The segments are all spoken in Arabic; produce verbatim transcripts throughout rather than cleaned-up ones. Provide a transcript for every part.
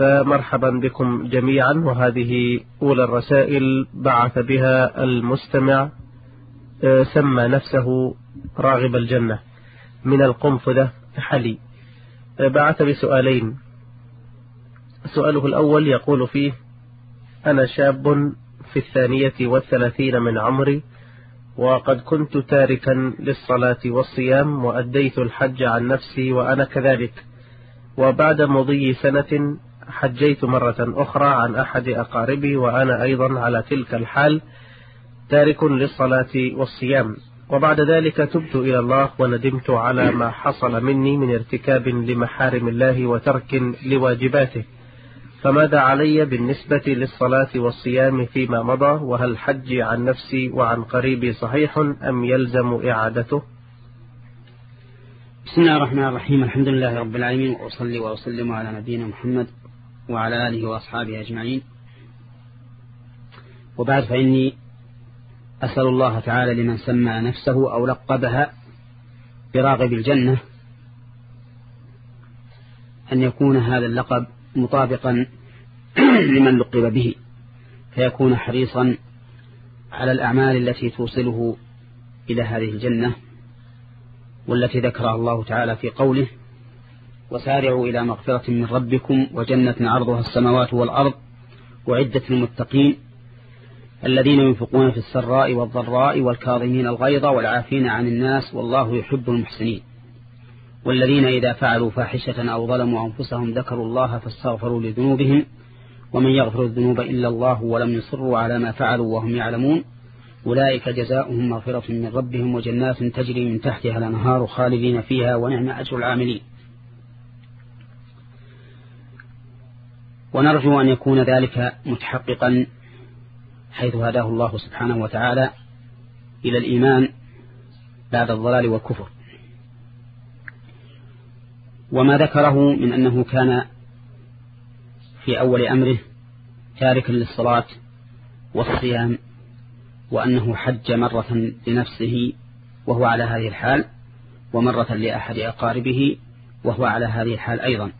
فمرحبا بكم جميعا. وهذه أولى الرسائل بعث بها المستمع سمى نفسه راغب الجنة من القنفذة حلي. بعث بسؤالين. سؤاله الأول يقول فيه: أنا شاب في الثانية والثلاثين من عمري، وقد كنت تاركا للصلاة والصيام، وأديت الحج عن نفسي وأنا كذلك، وبعد مضي سنة حجيت مرة أخرى عن أحد أقاربي وأنا أيضا على تلك الحال تارك للصلاة والصيام، وبعد ذلك تبت إلى الله وندمت على ما حصل مني من ارتكاب لمحارم الله وترك لواجباته، فماذا علي بالنسبة للصلاة والصيام فيما مضى؟ وهل حجي عن نفسي وعن قريبي صحيح أم يلزم إعادته؟ بسم الله الرحمن الرحيم. الحمد لله رب العالمين، وأصلي وأسلم على نبينا محمد وعلى آله وأصحابه أجمعين، وبعد، فإني أسأل الله تعالى لمن سمى نفسه أو لقبها براغب الجنة أن يكون هذا اللقب مطابقا لمن لقب به، فيكون حريصا على الأعمال التي توصله إلى هذه الجنة، والتي ذكرها الله تعالى في قوله: وسارعوا إلى مغفرة من ربكم وجنة عرضها السماوات والأرض وعدة المتقين الذين ينفقون في السراء والضراء والكاظمين الغيظ والعافين عن الناس والله يحب المحسنين والذين إذا فعلوا فاحشة أو ظلموا أنفسهم ذكروا الله فاستغفروا لذنوبهم ومن يغفر الذنوب إلا الله ولم يصروا على ما فعلوا وهم يعلمون أولئك جزاؤهم مغفرة من ربهم وجنات تجري من تحتها الأنهار خالدين فيها ونعم أجر العاملين. ونرجو أن يكون ذلك متحققا حيث هداه الله سبحانه وتعالى إلى الإيمان بعد الضلال والكفر. وما ذكره من أنه كان في أول أمره تاركا للصلاة والصيام، وأنه حج مرة لنفسه وهو على هذه الحال، ومرة لأحد أقاربه وهو على هذه الحال أيضا،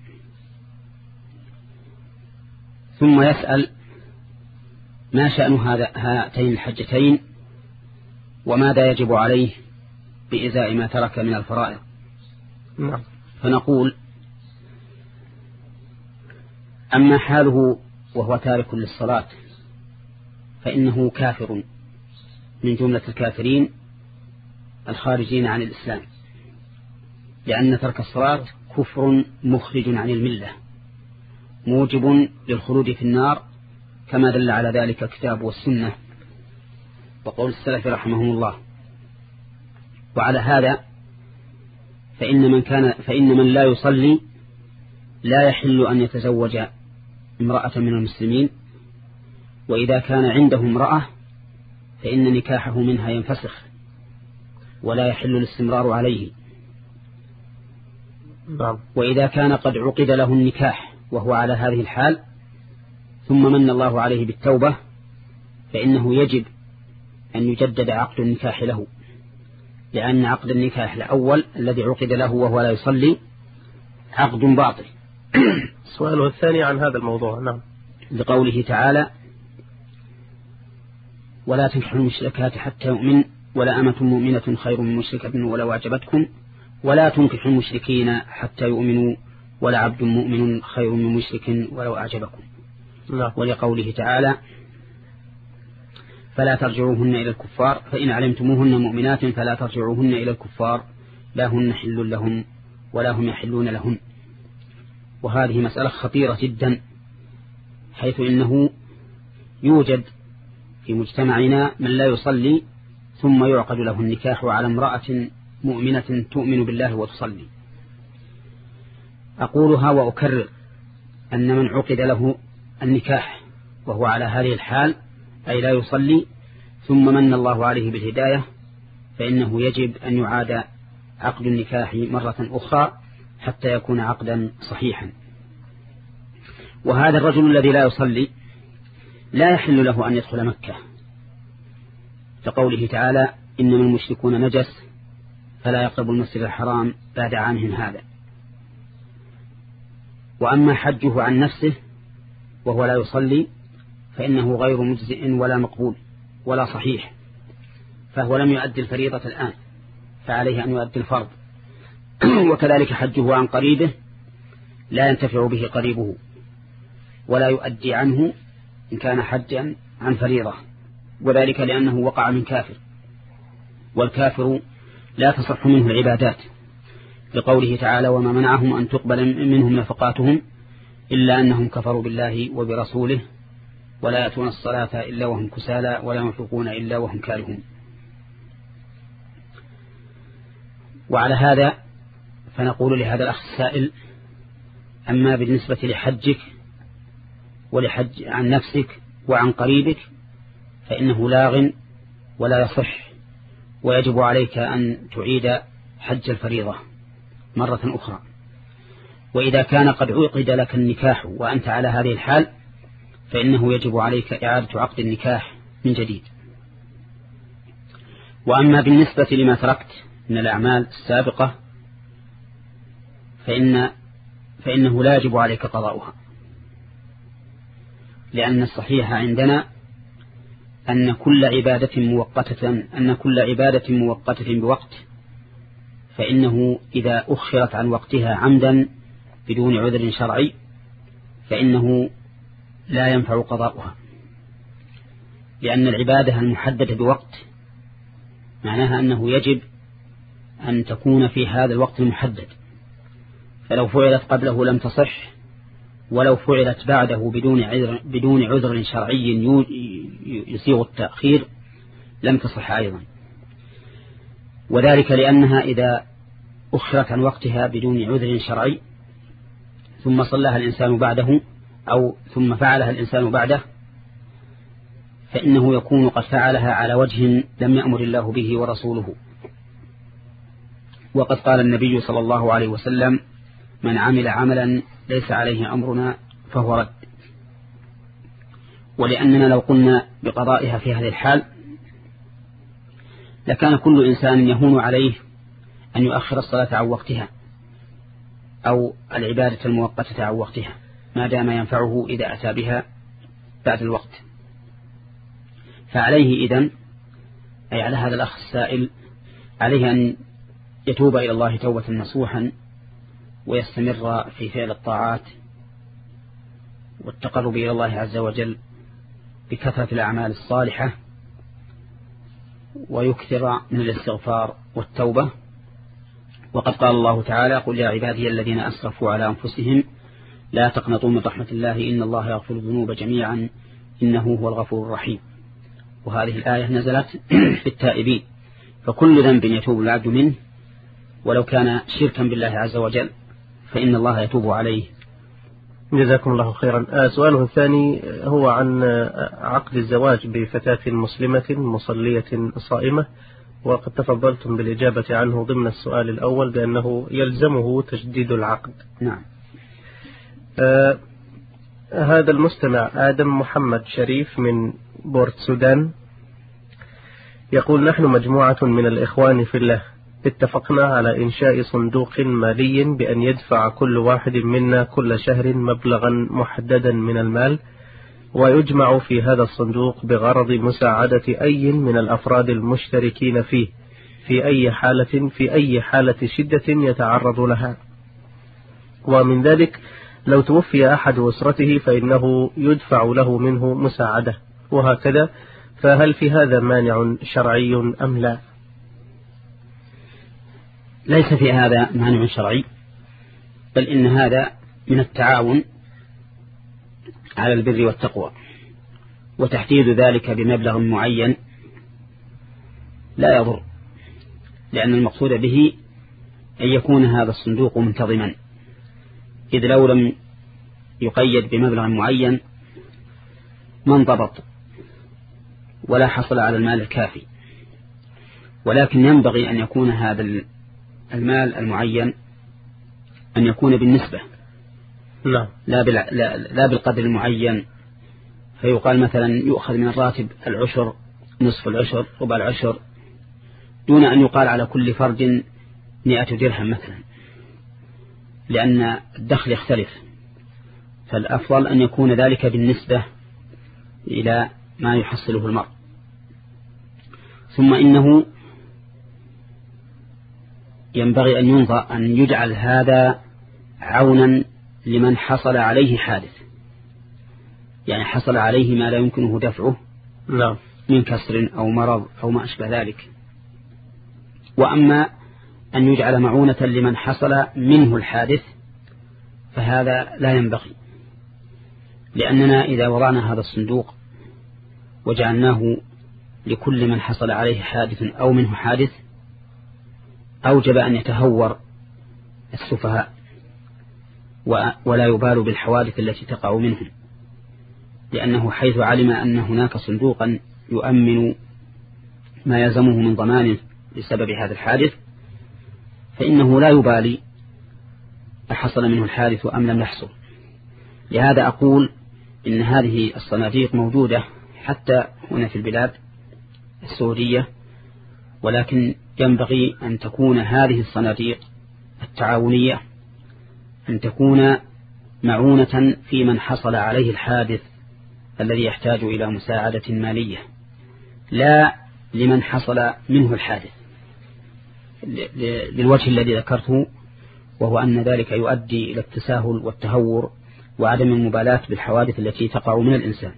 ثم يسأل: ما شأن هذا هاتين الحجتين، وماذا يجب عليه بإزاء ما ترك من الفرائض؟ نعم. فنقول: أما حاله وهو تارك للصلاة فإنه كافر من جملة الكافرين الخارجين عن الإسلام، لأن ترك الصلاة كفر مخرج عن الملة موجب للخلود في النار، كما دل على ذلك الكتاب والسنة وقول السلف رحمهم الله. وعلى هذا فإن من كان فإن من لا يصلي لا يحل أن يتزوج امرأة من المسلمين، وإذا كان عنده امرأة فإن نكاحه منها ينفسخ ولا يحل الاستمرار عليه. وإذا كان قد عقد له النكاح وهو على هذه الحال ثم من الله عليه بالتوبة فإنه يجب أن يجدد عقد النكاح له، لأن عقد النكاح الأول الذي عقد له وهو لا يصلي عقد باطل. سؤاله الثاني عن هذا الموضوع. نعم. لقوله تعالى: ولا تنكحوا المشركات حتى يؤمن ولا أمة مؤمنة خير من مشركة ولو أعجبتكم ولا تنكحوا المشركين حتى يؤمنوا ولا عبد مؤمن خير من مشرك ولو أعجبكم. لا. ولقوله تعالى: فلا ترجعوهن إلى الكفار فإن علمتموهن مؤمنات فلا ترجعوهن إلى الكفار لا هن حل لهم ولا هم يحلون لهم. وهذه مسألة خطيرة جدا، حيث إنه يوجد في مجتمعنا من لا يصلي ثم يعقد له النكاح على امرأة مؤمنة تؤمن بالله وتصلي. أقولها وأكرر أن من عقد له النكاح وهو على هذه الحال أي لا يصلي ثم من الله عليه بالهداية فإنه يجب أن يعاد عقد النكاح مرة أخرى حتى يكون عقدا صحيحا. وهذا الرجل الذي لا يصلي لا يحل له أن يدخل مكة، كقوله تعالى: إنما المشركون نجس فلا يقربوا المسجد الحرام بعد عامهم هذا. وأما حجه عن نفسه وهو لا يصلي فإنه غير مجزئ ولا مقبول ولا صحيح، فهو لم يؤدي الفريضة الآن، فعليه أن يؤدي الفرض. وكذلك حجه عن قريبه لا ينتفع به قريبه ولا يؤدي عنه إن كان حجا عن فريضة، وذلك لأنه وقع من كافر، والكافر لا تصح منه العبادات، لقوله تعالى: وما منعهم أن تقبل منهم نفقاتهم إلا أنهم كفروا بالله وبرسوله ولا يأتون الصلاة إلا وهم كسالى ولا ينفقون إلا وهم كارهون. وعلى هذا فنقول لهذا الأخ السائل: أما بالنسبة لحجك ولحج عن نفسك وعن قريبك فإنه لاغ ولا يصح، ويجب عليك أن تعيد حج الفريضة مرة أخرى. وإذا كان قد عقد لك النكاح وأنت على هذه الحال فإنه يجب عليك إعادة عقد النكاح من جديد. وأما بالنسبة لما تركت من الأعمال السابقة فإن فإنه لا يجب عليك قضاؤها، لأن الصحيح عندنا أن كل عبادة مؤقتة أن كل عبادة مؤقتة بوقت فإنه إذا أخرت عن وقتها عمدا بدون عذر شرعي فإنه لا ينفع قضاؤها، لأن العبادة المحددة بوقت معناها أنه يجب أن تكون في هذا الوقت المحدد، فلو فعلت قبله لم تصح، ولو فعلت بعده بدون عذر, بدون عذر شرعي يسيغ التأخير لم تصح أيضا. وذلك لأنها إذا أخرت عن وقتها بدون عذر شرعي ثم صلىها الإنسان بعده أو ثم فعلها الإنسان بعده فإنه يكون قد فعلها على وجه لم يأمر الله به ورسوله. وقد قال النبي صلى الله عليه وسلم: من عمل عملا ليس عليه أمرنا فهو رد. ولأننا لو قلنا بقضائها في هذه الحال لكان كل إنسان يهون عليه أن يؤخر الصلاة عن وقتها أو العبادة المؤقتة عن وقتها ما دام ينفعه إذا أتى بها بعد الوقت. فعليه إذن أي على هذا الأخ السائل عليه أن يتوب إلى الله توبة نصوحا ويستمر في فعل الطاعات والتقرب إلى الله عز وجل بكثرة الأعمال الصالحة، ويكثر من الاستغفار والتوبة. وقد قال الله تعالى: قل يا عبادي الذين أسرفوا على أنفسهم لا تقنطوا من رحمة الله إن الله يغفر الذنوب جميعا إنه هو الغفور الرحيم. وهذه الآية نزلت في التائبين، فكل ذنب يتوب العبد منه ولو كان شركا بالله عز وجل فإن الله يتوب عليه. جزاكم الله خيرا. سؤاله الثاني هو عن عقد الزواج بفتاة مسلمة مصلية صائمة، وقد تفضلتم بالإجابة عنه ضمن السؤال الأول بأنه يلزمه تجديد العقد. نعم. آه هذا المستمع آدم محمد شريف من بورت سودان يقول: نحن مجموعة من الإخوان في الله اتفقنا على إنشاء صندوق مالي بأن يدفع كل واحد منا كل شهر مبلغا محددا من المال، ويجمع في هذا الصندوق بغرض مساعدة أي من الأفراد المشتركين فيه في أي حالة في أي حالة شدة يتعرض لها. ومن ذلك لو توفي أحد أسرته فإنه يدفع له منه مساعدة، وهكذا. فهل في هذا مانع شرعي أم لا؟ ليس في هذا مانع شرعي، بل إن هذا من التعاون على البر والتقوى، وتحديد ذلك بمبلغ معين لا يضر، لأن المقصود به أن يكون هذا الصندوق منتظما، إذ لو لم يقيد بمبلغ معين ما انضبط ولا حصل على المال الكافي. ولكن ينبغي أن يكون هذا المال المعين أن يكون بالنسبة، لا لا, لا, لا بالقدر المعين، فيقال مثلا يؤخذ من الراتب العشر، نصف العشر، ربع العشر، دون أن يقال على كل فرد مئة درهم مثلا، لأن الدخل يختلف. فالأفضل أن يكون ذلك بالنسبة إلى ما يحصله المرء. ثم إنه ينبغي أن ينظر أن يجعل هذا عونا لمن حصل عليه حادث، يعني حصل عليه ما لا يمكنه دفعه نعم من كسر أو مرض أو ما أشبه ذلك. وأما أن يجعل معونة لمن حصل منه الحادث فهذا لا ينبغي، لأننا إذا وضعنا هذا الصندوق وجعلناه لكل من حصل عليه حادث أو منه حادث أوجب أن يتهور السفهاء ولا يبال بالحوادث التي تقع منهم، لأنه حيث علم أن هناك صندوقا يؤمن ما يلزمه من ضمان بسبب هذا الحادث فإنه لا يبالي أحصل منه الحادث أم لم يحصل. لهذا أقول إن هذه الصناديق موجودة حتى هنا في البلاد السعودية، ولكن ينبغي أن تكون هذه الصناديق التعاونية أن تكون معونة في من حصل عليه الحادث الذي يحتاج إلى مساعدة مالية، لا لمن حصل منه الحادث، للوجه الذي ذكرته، وهو أن ذلك يؤدي إلى التساهل والتهور وعدم المبالاة بالحوادث التي تقع من الإنسان.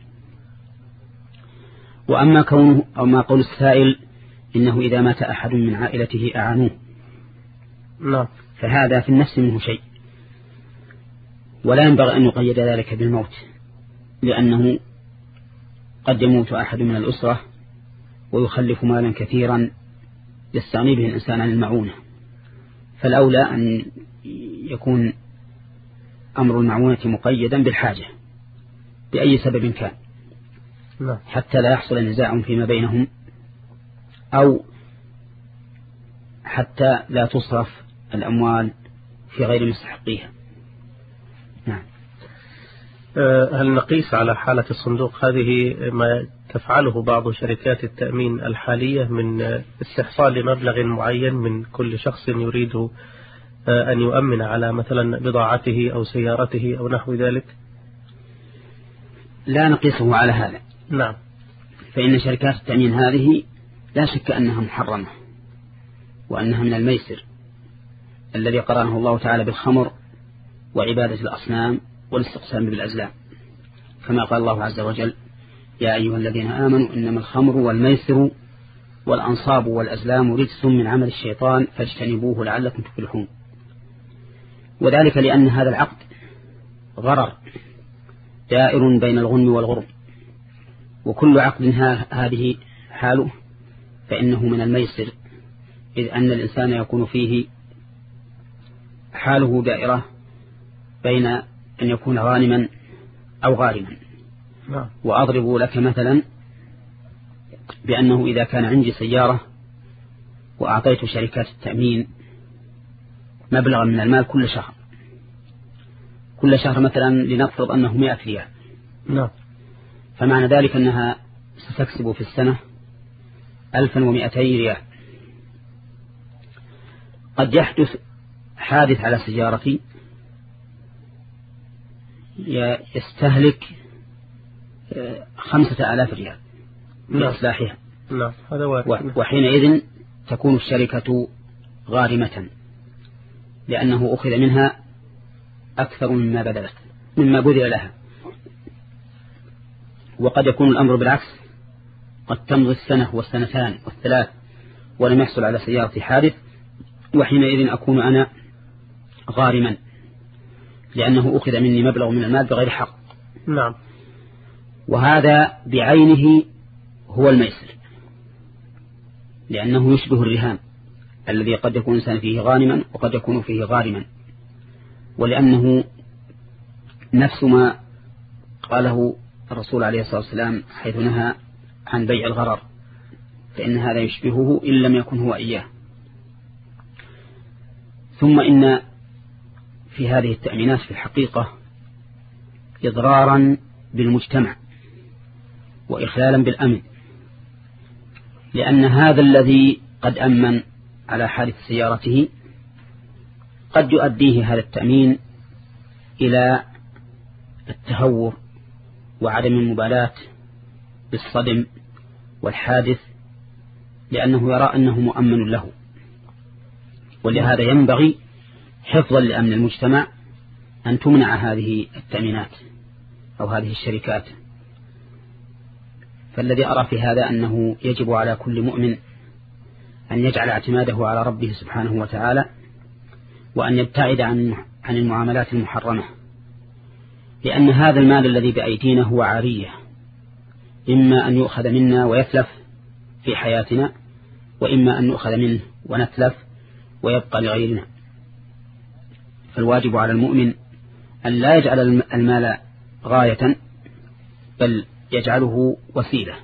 وأما كونه أو ما قول السائل إنه إذا مات أحد من عائلته أعانوه، لا. فهذا في النفس منه شيء، ولا ينبغي أن يقيد ذلك بالموت، لأنه قد يموت أحد من الأسرة ويخلف مالا كثيرا يستغني به الإنسان عن المعونة، فالأولى أن يكون أمر المعونة مقيدا بالحاجة بأي سبب كان، لا. حتى لا يحصل نزاع فيما بينهم أو حتى لا تصرف الأموال في غير مستحقيها. نعم. هل نقيس على حالة الصندوق هذه ما تفعله بعض شركات التأمين الحالية من استحصال مبلغ معين من كل شخص يريد أن يؤمن على مثلا بضاعته أو سيارته أو نحو ذلك؟ لا نقيسه على هذا. نعم. فإن شركات التأمين هذه لا شك أنها محرمة، وأنها من الميسر الذي قرنه الله تعالى بالخمر وعبادة الأصنام والاستقسام بالأزلام، كما قال الله عز وجل: يا أيها الذين آمنوا إنما الخمر والميسر والأنصاب والأزلام رجس من عمل الشيطان فاجتنبوه لعلكم تفلحون. وذلك لأن هذا العقد غرر دائر بين الغنم والغرم، وكل عقد هذه حاله فإنه من الميسر، إذ أن الإنسان يكون فيه حاله دائرة بين أن يكون غانما أو غارما. وأضرب لك مثلا بأنه إذا كان عندي سيارة وأعطيت شركات التأمين مبلغا من المال كل شهر، كل شهر مثلا لنفرض أنه مئة ريال، نعم، فمعنى ذلك أنها ستكسب في السنة ألفا ومئتي ريال. قد يحدث حادث على سيارتي يستهلك خمسة آلاف ريال لإصلاحها، نعم، هذا واحد. وحينئذ تكون الشركة غارمة، لأنه أخذ منها أكثر مما بذلت مما بذل لها. وقد يكون الأمر بالعكس، قد تمضي السنة والسنتان والثلاث ولم يحصل على سيارتي حادث، وحينئذ أكون أنا غارما، لأنه أخذ مني مبلغ من المال بغير حق. نعم. وهذا بعينه هو الميسر، لأنه يشبه الرهان الذي قد يكون الإنسان فيه غانما وقد يكون فيه غارما، ولأنه نفس ما قاله الرسول عليه الصلاة والسلام حيث نهى عن بيع الغرر، فإن هذا يشبهه إن لم يكن هو إياه. ثم إن في هذه التأمينات في الحقيقة إضرارا بالمجتمع وإخلالا بالأمن، لأن هذا الذي قد أمن على حادث سيارته قد يؤديه هذا التأمين إلى التهور وعدم المبالاة بالصدم والحادث، لأنه يرى أنه مؤمن له. ولهذا ينبغي حفظا لأمن المجتمع أن تمنع هذه التأمينات أو هذه الشركات. فالذي أرى في هذا أنه يجب على كل مؤمن أن يجعل اعتماده على ربه سبحانه وتعالى، وأن يبتعد عن عن المعاملات المحرمة، لأن هذا المال الذي بأيدينا هو عارية، إما أن يؤخذ منا ويتلف في حياتنا، وإما أن يؤخذ منه ونتلف ويبقى لغيرنا. فالواجب على المؤمن أن لا يجعل المال غاية، بل يجعله وسيلة.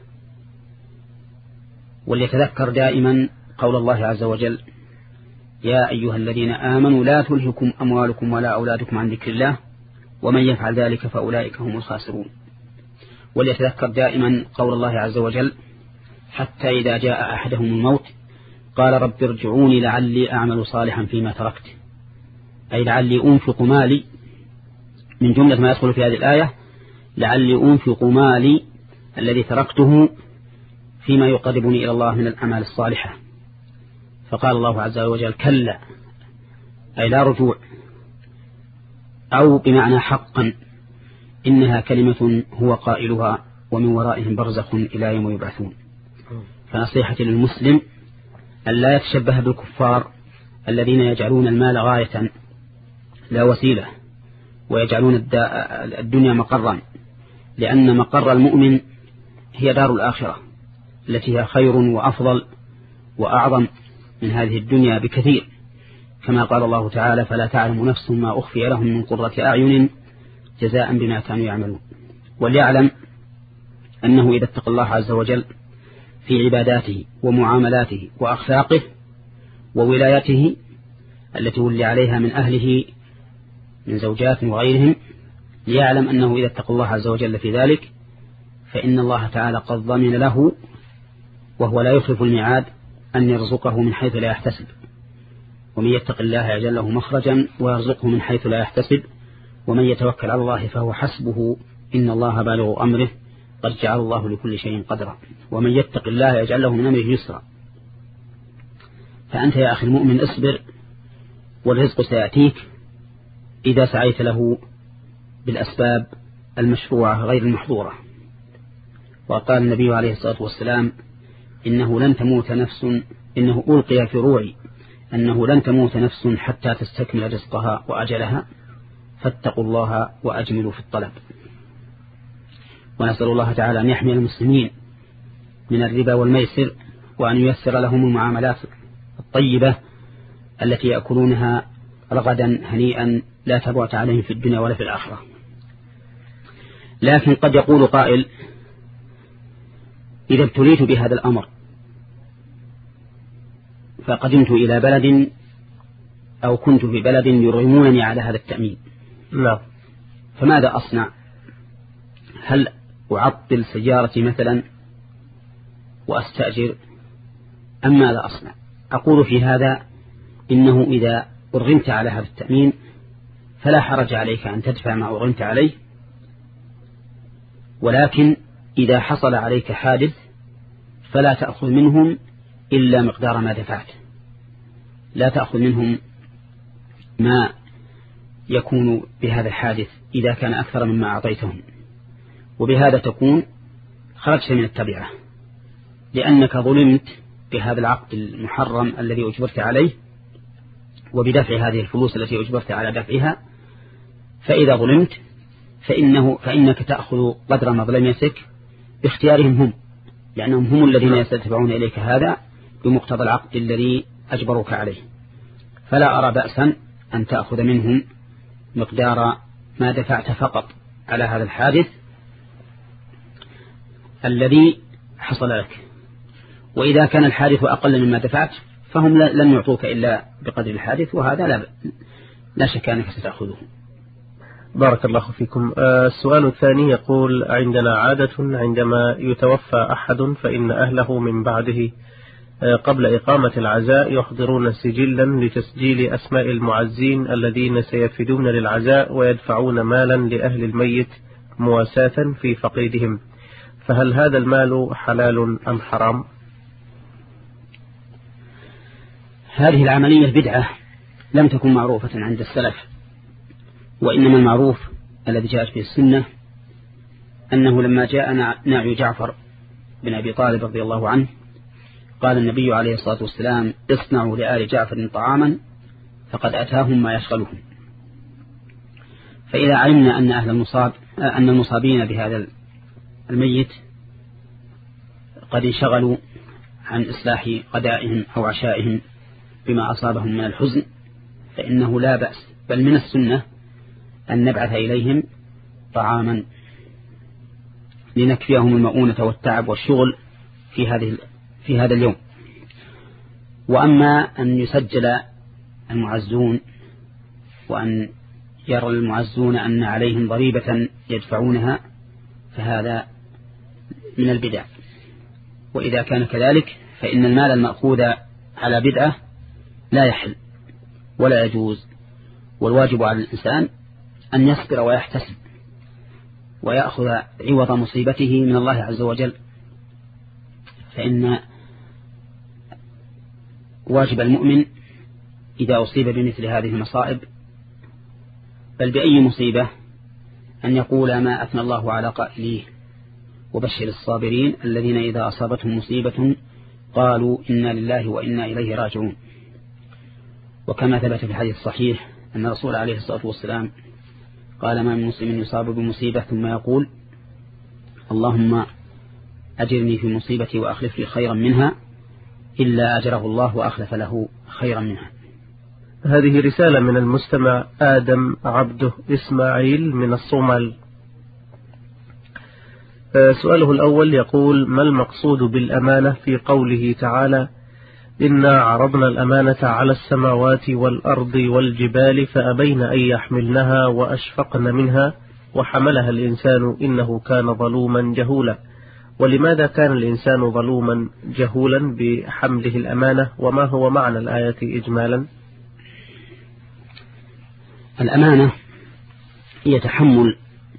وليتذكر دائما قول الله عز وجل: يا أيها الذين آمنوا لا تلهكم أموالكم ولا أولادكم عن ذكر الله ومن يفعل ذلك فأولئك هم الخاسرون. وليتذكر دائما قول الله عز وجل: حتى إذا جاء أحدهم الموت قال رب ارجعوني لعلي أعمل صالحا فيما تركت، أي لعلي أنفق مالي. من جملة ما يدخل في هذه الآية لعلي أنفق مالي الذي تركته فيما يقربني إلى الله من الأعمال الصالحة. فقال الله عز وجل: كلا، أي لا رجوع، أو بمعنى حقا، إنها كلمة هو قائلها ومن ورائهم برزخ إلى يوم يبعثون. فنصيحتي للمسلم أن لا يتشبه بالكفار الذين يجعلون المال غاية لا وسيلة، ويجعلون الدنيا مقرا، لأن مقر المؤمن هي دار الآخرة التي هي خير وأفضل وأعظم من هذه الدنيا بكثير، كما قال الله تعالى: فلا تعلم نفس ما أخفي لهم من قرة أعين جزاء بما كانوا يعملون. وليعلم أنه إذا اتقى الله عز وجل في عباداته ومعاملاته وأخلاقه وولايته التي ولي عليها من أهله من زوجات وغيرهم، ليعلم أنه إذا اتقى الله عز وجل في ذلك فإن الله تعالى قد ضمن له، وهو لا يخلف الميعاد، أن يرزقه من حيث لا يحتسب. ومن يتق الله يجعل له مخرجا ويرزقه من حيث لا يحتسب، ومن يتوكل على الله فهو حسبه إن الله بالغ أمره قد جعل الله لكل شيء قدرا. ومن يتق الله يجعل له من أمره يسرا. فأنت يا أخي المؤمن اصبر، والرزق سيأتيك إذا سعيت له بالأسباب المشروعة غير المحظورة. وقال النبي عليه الصلاة والسلام: إنه لن تموت نفس إنه ألقي في روعي أنه لن تموت نفس حتى تستكمل رزقها وأجلها، فاتقوا الله وأجملوا في الطلب. ونسأل الله تعالى أن يحمي المسلمين من الربا والميسر، وأن ييسر لهم المعاملات الطيبة التي يأكلونها رغدا هنيئا لا تبعت عليهم في الدنيا ولا في الآخرة. لكن قد يقول قائل: إذا ابتليت بهذا الأمر فقدمت إلى بلد أو كنت في بلد يرغمونني على هذا التأمين، لا، فماذا أصنع؟ هل أعطل سيارتي مثلا وأستأجر أم ماذا أصنع؟ أقول في هذا: إنه إذا أرغمت على هذا التأمين فلا حرج عليك أن تدفع ما أرغمت عليه، ولكن إذا حصل عليك حادث فلا تأخذ منهم إلا مقدار ما دفعت، لا تأخذ منهم ما يكون بهذا الحادث إذا كان أكثر مما أعطيتهم، وبهذا تكون خرجت من التبعة، لأنك ظلمت بهذا العقد المحرم الذي أجبرت عليه وبدفع هذه الفلوس التي أجبرت على دفعها. فإذا ظلمت فإنه فإنك تأخذ قدر مظلمتك باختيارهم هم، لأنهم هم الذين يستدفعون إليك هذا بمقتضى العقد الذي أجبروك عليه. فلا أرى بأسا أن تأخذ منهم مقدار ما دفعت فقط على هذا الحادث الذي حصل لك. وإذا كان الحادث أقل مما دفعت فهم لن يعطوك إلا بقدر الحادث، وهذا لا, لا شك أنك ستأخذه. بارك الله فيكم. السؤال الثاني يقول: عندنا عادة عندما يتوفى أحد فإن أهله من بعده قبل إقامة العزاء يحضرون سجلا لتسجيل أسماء المعزين الذين سيفدون للعزاء ويدفعون مالا لأهل الميت مواساة في فقيدهم، فهل هذا المال حلال أم حرام؟ هذه العملية بدعة لم تكن معروفة عند السلف، وإنما المعروف الذي جاءت به السنة أنه لما جاء نعي جعفر بن أبي طالب رضي الله عنه قال النبي عليه الصلاة والسلام: اصنعوا لآل جعفر طعاما فقد أتاهم ما يشغلهم. فإذا علمنا أن أهل المصاب أن المصابين بهذا الميت قد انشغلوا عن إصلاح غدائهم أو عشائهم بما أصابهم من الحزن، فإنه لا بأس بل من السنة أن نبعث إليهم طعاما لنكفيهم المؤونة والتعب والشغل في هذه في هذا اليوم. وأما أن يسجل المعزون وأن يرى المعزون أن عليهم ضريبة يدفعونها فهذا من البدع، وإذا كان كذلك فإن المال المأخوذ على بدعة لا يحل ولا يجوز، والواجب على الإنسان أن يصبر ويحتسب ويأخذ عوض مصيبته من الله عز وجل، فإن واجب المؤمن إذا أصيب بمثل هذه المصائب بل بأي مصيبة أن يقول ما أثنى الله على قائليه: وبشر الصابرين الذين إذا أصابتهم مصيبة قالوا إنا لله وإنا إليه راجعون. وكما ثبت في الحديث الصحيح أن الرسول عليه الصلاة والسلام قال: ما من مسلم يصاب بمصيبة ثم يقول: اللهم أجرني في مصيبتي وأخلف لي خيرا منها إلا أجره الله وأخلف له خيرا منها. هذه رسالة من المستمع آدم عبده إسماعيل من الصومال. سؤاله الأول يقول: ما المقصود بالأمانة في قوله تعالى: إنا عرضنا الأمانة على السماوات والأرض والجبال فأبين أن يحملنها وأشفقن منها وحملها الإنسان إنه كان ظلوما جهولا؟ ولماذا كان الإنسان ظلوما جهولا بحمله الأمانة، وما هو معنى الآية إجمالا؟ الأمانة هي تحمل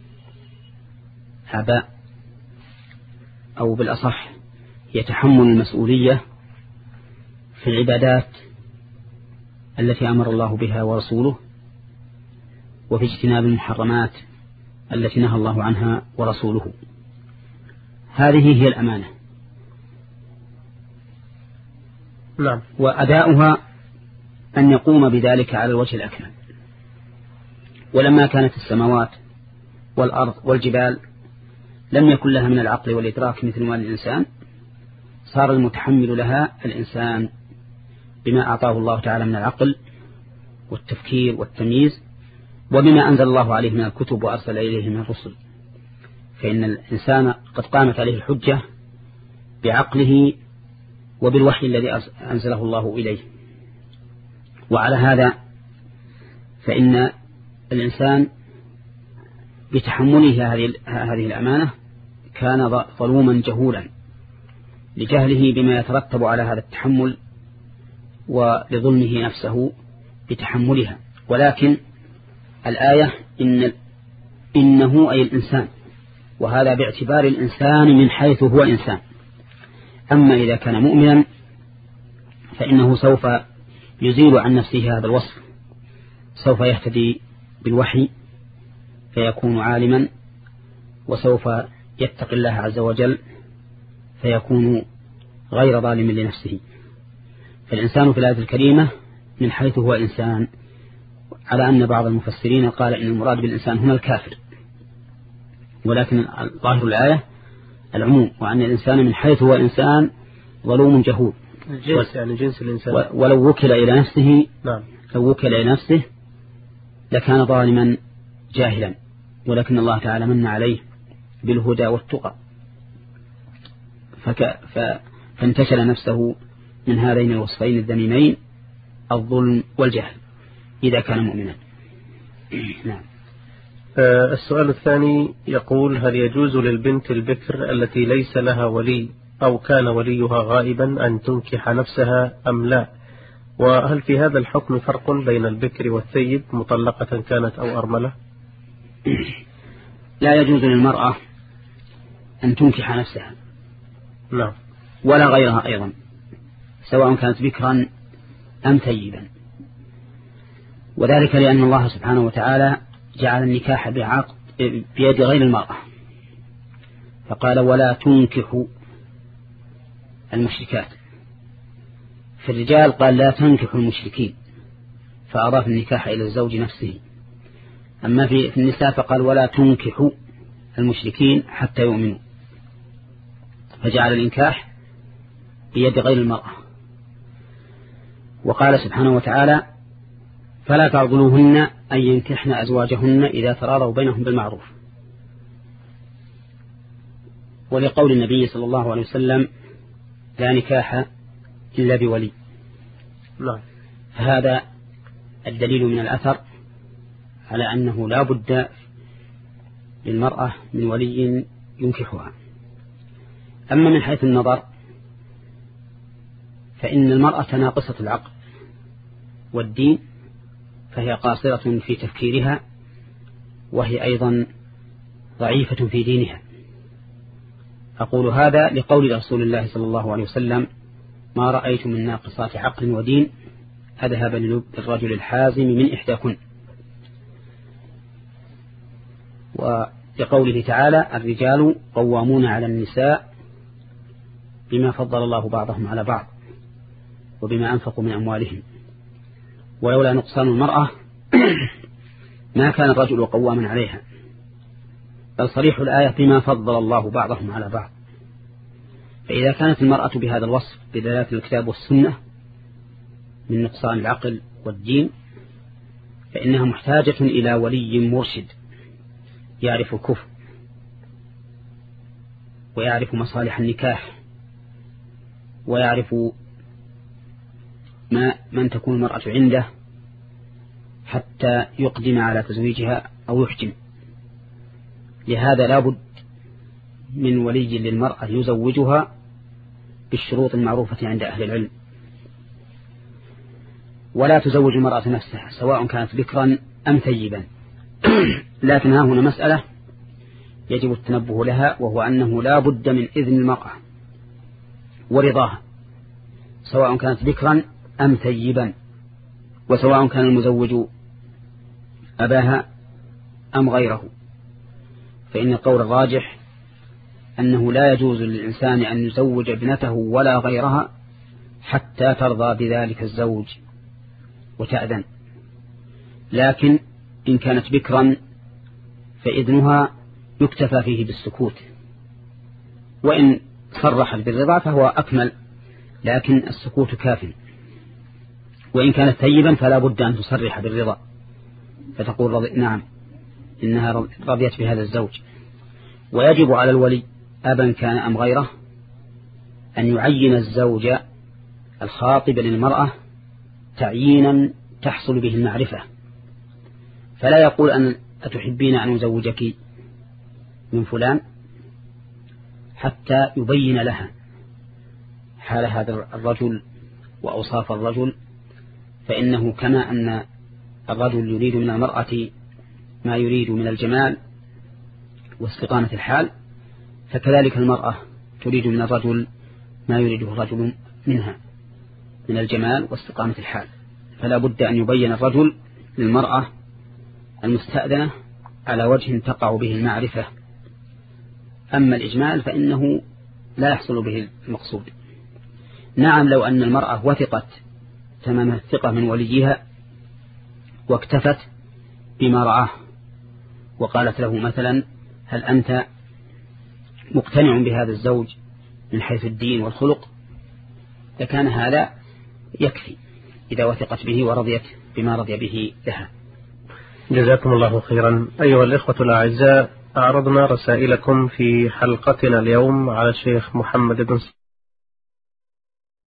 أعباء، أو بالأصح هي تحمل المسؤولية في العبادات التي أمر الله بها ورسوله، وفي اجتناب المحرمات التي نهى الله عنها ورسوله. هذه هي الأمانة. نعم. وأداؤها أن يقوم بذلك على الوجه الأكمل. ولما كانت السماوات والأرض والجبال لم يكن لها من العقل والإدراك مثل ما الإنسان، صار المتحمل لها الإنسان بما أعطاه الله تعالى من العقل والتفكير والتمييز، وبما أنزل الله عليه من الكتب وأرسل إليه من الرسل. فإن الإنسان قد قامت عليه الحجة بعقله وبالوحي الذي أنزله الله إليه. وعلى هذا فإن الإنسان بتحمله هذه الأمانة كان ظلوما جهولا لجهله بما يترتب على هذا التحمل ولظلمه نفسه بتحملها. ولكن الآية إن إنه أي الإنسان، وهذا باعتبار الإنسان من حيث هو إنسان. أما إذا كان مؤمنا فإنه سوف يزيل عن نفسه هذا الوصف، سوف يهتدي بالوحي فيكون عالما، وسوف يتقي الله عز وجل فيكون غير ظالم لنفسه. فالإنسان في الآية الكريمة من حيث هو إنسان، على أن بعض المفسرين قال إن المراد بالإنسان هنا الكافر، ولكن ظاهر الآية العموم، وأن الإنسان من حيث هو إنسان ظلوم جهول، الجنس يعني جنس الإنسان. ولو وكل إلى نفسه نعم. لو وكل إلى نفسه لكان ظالما جاهلا، ولكن الله تعالى من عليه بالهدى والتقى فك... ف... فانتشل نفسه من هذين الوصفين الذميمين، الظلم والجهل، إذا كان مؤمنا. نعم. السؤال الثاني يقول: هل يجوز للبنت البكر التي ليس لها ولي أو كان وليها غائبا أن تنكح نفسها أم لا؟ وهل في هذا الحكم فرق بين البكر والثيب مطلقة كانت أو أرملة؟ لا يجوز للمرأة أن تنكح نفسها. نعم. ولا غيرها أيضا، سواء كانت بكرا أم ثيبا، وذلك لأن الله سبحانه وتعالى جعل النكاح بعقد بيد غير المرأة، فقال ولا تنكحوا المشركات. في الرجال قال لا تنكحوا المشركين، فأضاف النكاح إلى الزوج نفسه. أما في النساء فقال ولا تنكحوا المشركين حتى يؤمنوا، فجعل الإنكاح بيد غير المرأة. وقال سبحانه وتعالى فلا تعضلوهن أن ينكحن أزواجهن إذا تراضوا بينهم بالمعروف. ولقول النبي صلى الله عليه وسلم لا نكاح إلا بولي. نعم. هذا الدليل من الأثر على أنه لا بد للمرأة من ولي ينكحها. أما من حيث النظر فإن المرأة ناقصة العقل والدين، فهي قاصرة في تفكيرها، وهي أيضا ضعيفة في دينها. أقول هذا لقول رسول الله صلى الله عليه وسلم ما رأيت من ناقصات عقل ودين أذهب للب الرجل الحازم من إحداكن. ولقوله تعالى الرجال قوامون على النساء بما فضل الله بعضهم على بعض وبما أنفقوا من أموالهم، ولولا نقصان المرأة ما كان الرجل قواما عليها، بل صريح الآية بما فضل الله بعضهم على بعض. فإذا كانت المرأة بهذا الوصف بدلالة الكتاب والسنة من نقصان العقل والدين، فإنها محتاجة إلى ولي مرشد يعرف الكفر ويعرف مصالح النكاح ويعرف ما من تكون المرأة عنده حتى يقدم على تزويجها أو يحجم. لهذا لابد من ولي للمرأة يزوجها بالشروط المعروفة عند أهل العلم. ولا تزوج المرأة نفسها سواء كانت بكرا أم ثيبا. لكن ها هنا مسألة يجب التنبه لها، وهو أنه لا بد من إذن المرأة ورضاها سواء كانت بكرا أم ثيبا، وسواء كان المزوج أباها أم غيره. فإن القول الراجح أنه لا يجوز للإنسان أن يزوج ابنته ولا غيرها حتى ترضى بذلك الزوج وتأذن. لكن إن كانت بكرا فإذنها يكتفى فيه بالسكوت، وإن صرحت بالرضا فهو أكمل، لكن السكوت كاف. وإن كانت ثيبا فلا بد أن تصرح بالرضا، فتقول رضي نعم إنها رضيت بهذا الزوج. ويجب على الولي أبا كان أم غيره أن يعين الزوج الخاطب للمرأة تعيينا تحصل به المعرفة، فلا يقول أن أتحبين أن أزوجك من فلان حتى يبين لها حال هذا الرجل وأوصاف الرجل. فإنه كما أن الرجل يريد من المرأة ما يريد من الجمال واستقامة الحال، فكذلك المرأة تريد من الرجل ما يريده الرجل منها من الجمال واستقامة الحال. فلا بد أن يبين الرجل للمرأة المستأذنة على وجه تقع به المعرفة. أما الإجمال فإنه لا يحصل به المقصود. نعم لو أن المرأة وثقت تمام الثقة من وليها واكتفت بما رآه وقالت له مثلا هل أنت مقتنع بهذا الزوج من حيث الدين والخلق، لكان هذا يكفي إذا وثقت به ورضيت بما رضي به لها. جزاكم الله خيرا. أيها الإخوة الأعزاء، أعرضنا رسائلكم في حلقتنا اليوم على الشيخ محمد بن